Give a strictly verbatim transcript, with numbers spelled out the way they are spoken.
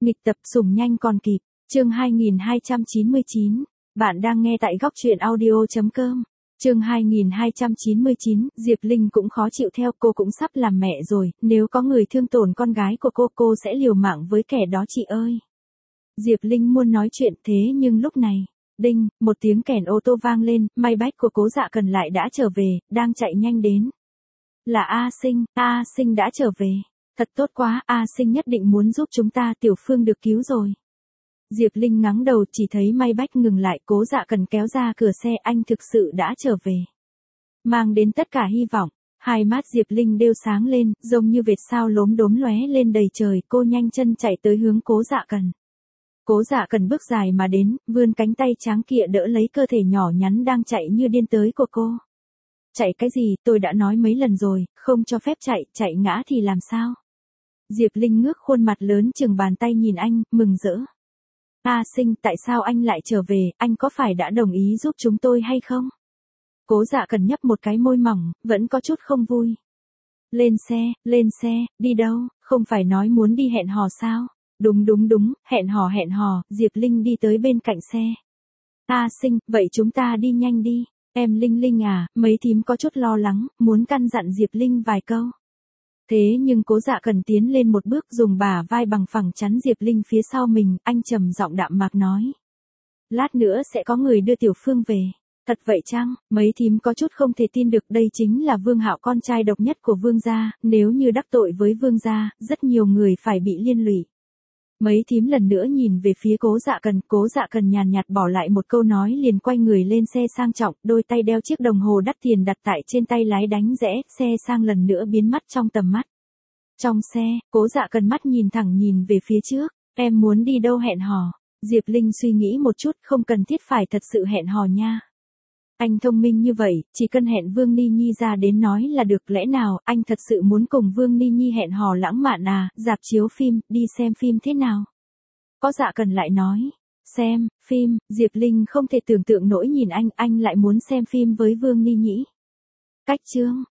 Nghịch tập sủng nhanh còn kịp, chương hai nghìn hai trăm chín mươi chín. Bạn đang nghe tại góc truyện audio chấm com. Chương hai nghìn hai trăm chín mươi chín, Diệp Linh cũng khó chịu theo, cô cũng sắp làm mẹ rồi, nếu có người thương tổn con gái của cô, cô sẽ liều mạng với kẻ đó chị ơi. Diệp Linh muốn nói chuyện thế nhưng lúc này, đinh, một tiếng kèn ô tô vang lên, may bách của Cố Dạ Cần lại đã trở về, đang chạy nhanh đến. Là A Sinh, A Sinh đã trở về. Thật tốt quá, A Sinh nhất định muốn giúp chúng ta, Tiểu Phương được cứu rồi. Diệp Linh ngắng đầu, chỉ thấy may bách ngừng lại, Cố Dạ Cần kéo ra cửa xe, anh thực sự đã trở về. Mang đến tất cả hy vọng, hai mắt Diệp Linh đều sáng lên, giống như vệt sao lốm đốm lóe lên đầy trời, cô nhanh chân chạy tới hướng Cố Dạ Cần. Cố Dạ Cần bước dài mà đến, vươn cánh tay trắng kia đỡ lấy cơ thể nhỏ nhắn đang chạy như điên tới của cô. Chạy cái gì, tôi đã nói mấy lần rồi, không cho phép chạy, chạy ngã thì làm sao? Diệp Linh ngước khuôn mặt lớn chừng bàn tay nhìn anh, mừng rỡ. A Sinh, tại sao anh lại trở về, anh có phải đã đồng ý giúp chúng tôi hay không? Cố Dạ Cần nhấp một cái môi mỏng, vẫn có chút không vui. Lên xe, lên xe, đi đâu, không phải nói muốn đi hẹn hò sao? Đúng đúng đúng, hẹn hò hẹn hò, Diệp Linh đi tới bên cạnh xe. A Sinh, vậy chúng ta đi nhanh đi. Em Linh Linh à, mấy thím có chút lo lắng, muốn căn dặn Diệp Linh vài câu. Thế nhưng Cố Dạ Cần tiến lên một bước, dùng bả vai bằng phẳng chắn Diệp Linh phía sau mình, anh trầm giọng đạm mạc nói. Lát nữa sẽ có người đưa Tiểu Phương về. Thật vậy chăng? Mấy thím có chút không thể tin được, đây chính là Vương Hạo, con trai độc nhất của Vương gia, nếu như đắc tội với Vương gia, rất nhiều người phải bị liên lụy. Mấy thím lần nữa nhìn về phía Cố Dạ Cần, Cố Dạ Cần nhàn nhạt bỏ lại một câu nói liền quay người lên xe sang trọng, đôi tay đeo chiếc đồng hồ đắt tiền đặt tại trên tay lái đánh rẽ, xe sang lần nữa biến mất trong tầm mắt. Trong xe, Cố Dạ Cần mắt nhìn thẳng nhìn về phía trước, em muốn đi đâu hẹn hò? Diệp Linh suy nghĩ một chút, không cần thiết phải thật sự hẹn hò nha. Anh thông minh như vậy, chỉ cần hẹn Vương Ni Nhi ra đến nói là được, lẽ nào anh thật sự muốn cùng Vương Ni Nhi hẹn hò lãng mạn à, rạp chiếu phim, đi xem phim thế nào? Có Dạ Cần lại nói, xem, phim, Diệp Linh không thể tưởng tượng nổi nhìn anh, anh lại muốn xem phim với Vương Ni Nhĩ. Cách chương,